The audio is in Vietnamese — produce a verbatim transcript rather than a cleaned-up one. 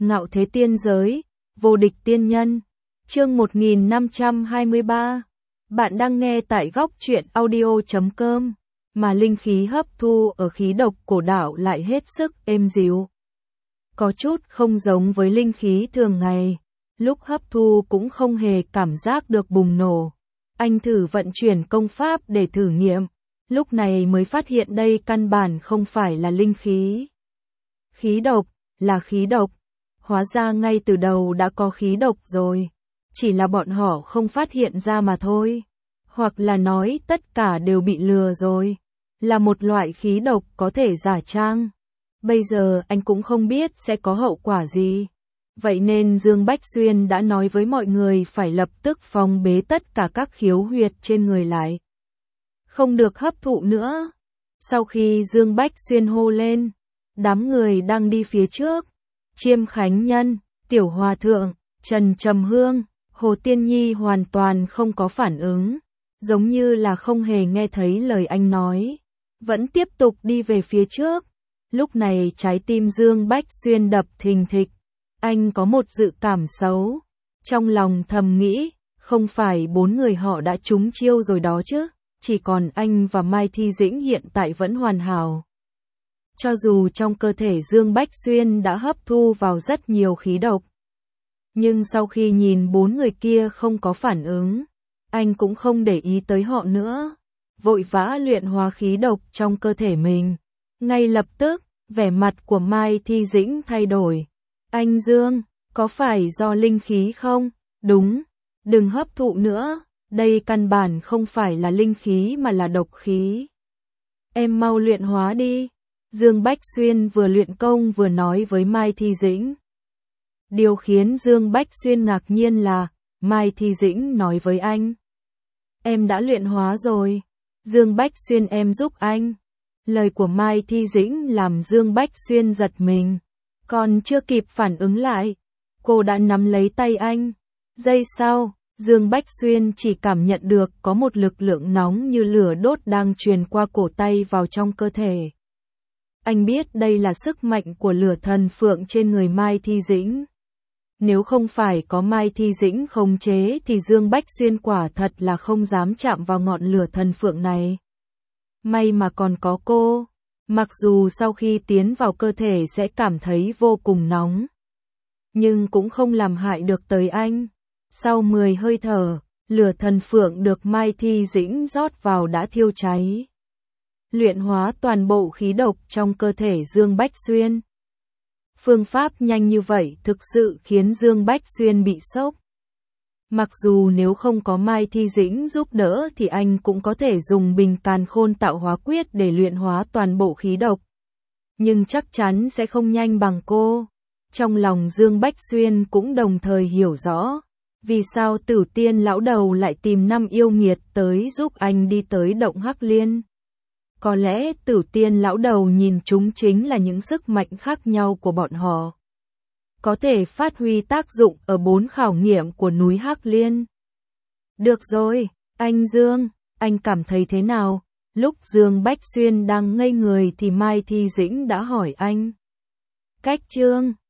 Ngạo thế tiên giới, vô địch tiên nhân. Chương một nghìn năm trăm hai mươi ba. Bạn đang nghe tại góc truyện audio chấm com, mà linh khí hấp thu ở khí độc cổ đạo lại hết sức êm dịu. Có chút không giống với linh khí thường ngày, lúc hấp thu cũng không hề cảm giác được bùng nổ. Anh thử vận chuyển công pháp để thử nghiệm, lúc này mới phát hiện đây căn bản không phải là linh khí. Khí độc, là khí độc. Hóa ra ngay từ đầu đã có khí độc rồi, chỉ là bọn họ không phát hiện ra mà thôi. Hoặc là nói tất cả đều bị lừa rồi, là một loại khí độc có thể giả trang. Bây giờ anh cũng không biết sẽ có hậu quả gì. Vậy nên Dương Bách Xuyên đã nói với mọi người phải lập tức phong bế tất cả các khiếu huyệt trên người lại. Không được hấp thụ nữa. Sau khi Dương Bách Xuyên hô lên, đám người đang đi phía trước, Chiêm Khánh Nhân, Tiểu Hòa Thượng, Trần Trầm Hương, Hồ Tiên Nhi hoàn toàn không có phản ứng, giống như là không hề nghe thấy lời anh nói, vẫn tiếp tục đi về phía trước. Lúc này trái tim Dương Bách Xuyên đập thình thịch, anh có một dự cảm xấu, trong lòng thầm nghĩ, không phải bốn người họ đã trúng chiêu rồi đó chứ, chỉ còn anh và Mai Thi Dĩnh hiện tại vẫn hoàn hảo. Cho dù trong cơ thể Dương Bách Xuyên đã hấp thu vào rất nhiều khí độc, nhưng sau khi nhìn bốn người kia không có phản ứng, anh cũng không để ý tới họ nữa, vội vã luyện hóa khí độc trong cơ thể mình. Ngay lập tức, vẻ mặt của Mai Thi Dĩnh thay đổi. Anh Dương, có phải do linh khí không? Đúng, đừng hấp thụ nữa, đây căn bản không phải là linh khí mà là độc khí. Em mau luyện hóa đi. Dương Bách Xuyên vừa luyện công vừa nói với Mai Thi Dĩnh. Điều khiến Dương Bách Xuyên ngạc nhiên là, Mai Thi Dĩnh nói với anh. Em đã luyện hóa rồi. Dương Bách Xuyên em giúp anh. Lời của Mai Thi Dĩnh làm Dương Bách Xuyên giật mình. Còn chưa kịp phản ứng lại, cô đã nắm lấy tay anh. Giây sau, Dương Bách Xuyên chỉ cảm nhận được có một lực lượng nóng như lửa đốt đang truyền qua cổ tay vào trong cơ thể. Anh biết đây là sức mạnh của lửa thần phượng trên người Mai Thi Dĩnh. Nếu không phải có Mai Thi Dĩnh khống chế thì Dương Bách Xuyên quả thật là không dám chạm vào ngọn lửa thần phượng này. May mà còn có cô, mặc dù sau khi tiến vào cơ thể sẽ cảm thấy vô cùng nóng, nhưng cũng không làm hại được tới anh. Sau mười hơi thở, lửa thần phượng được Mai Thi Dĩnh rót vào đã thiêu cháy, luyện hóa toàn bộ khí độc trong cơ thể Dương Bách Xuyên. Phương pháp nhanh như vậy thực sự khiến Dương Bách Xuyên bị sốc. Mặc dù nếu không có Mai Thi Dĩnh giúp đỡ thì anh cũng có thể dùng Bình Càn Khôn Tạo Hóa Quyết để luyện hóa toàn bộ khí độc, nhưng chắc chắn sẽ không nhanh bằng cô. Trong lòng Dương Bách Xuyên cũng đồng thời hiểu rõ, vì sao Tử Tiên lão đầu lại tìm năm yêu nghiệt tới giúp anh đi tới động Hắc Liên. Có lẽ Tử Tiên lão đầu nhìn chúng chính là những sức mạnh khác nhau của bọn họ, có thể phát huy tác dụng ở bốn khảo nghiệm của núi Hắc Liên. Được rồi, anh Dương, anh cảm thấy thế nào? Lúc Dương Bách Xuyên đang ngây người thì Mai Thi Dĩnh đã hỏi anh. Cách chương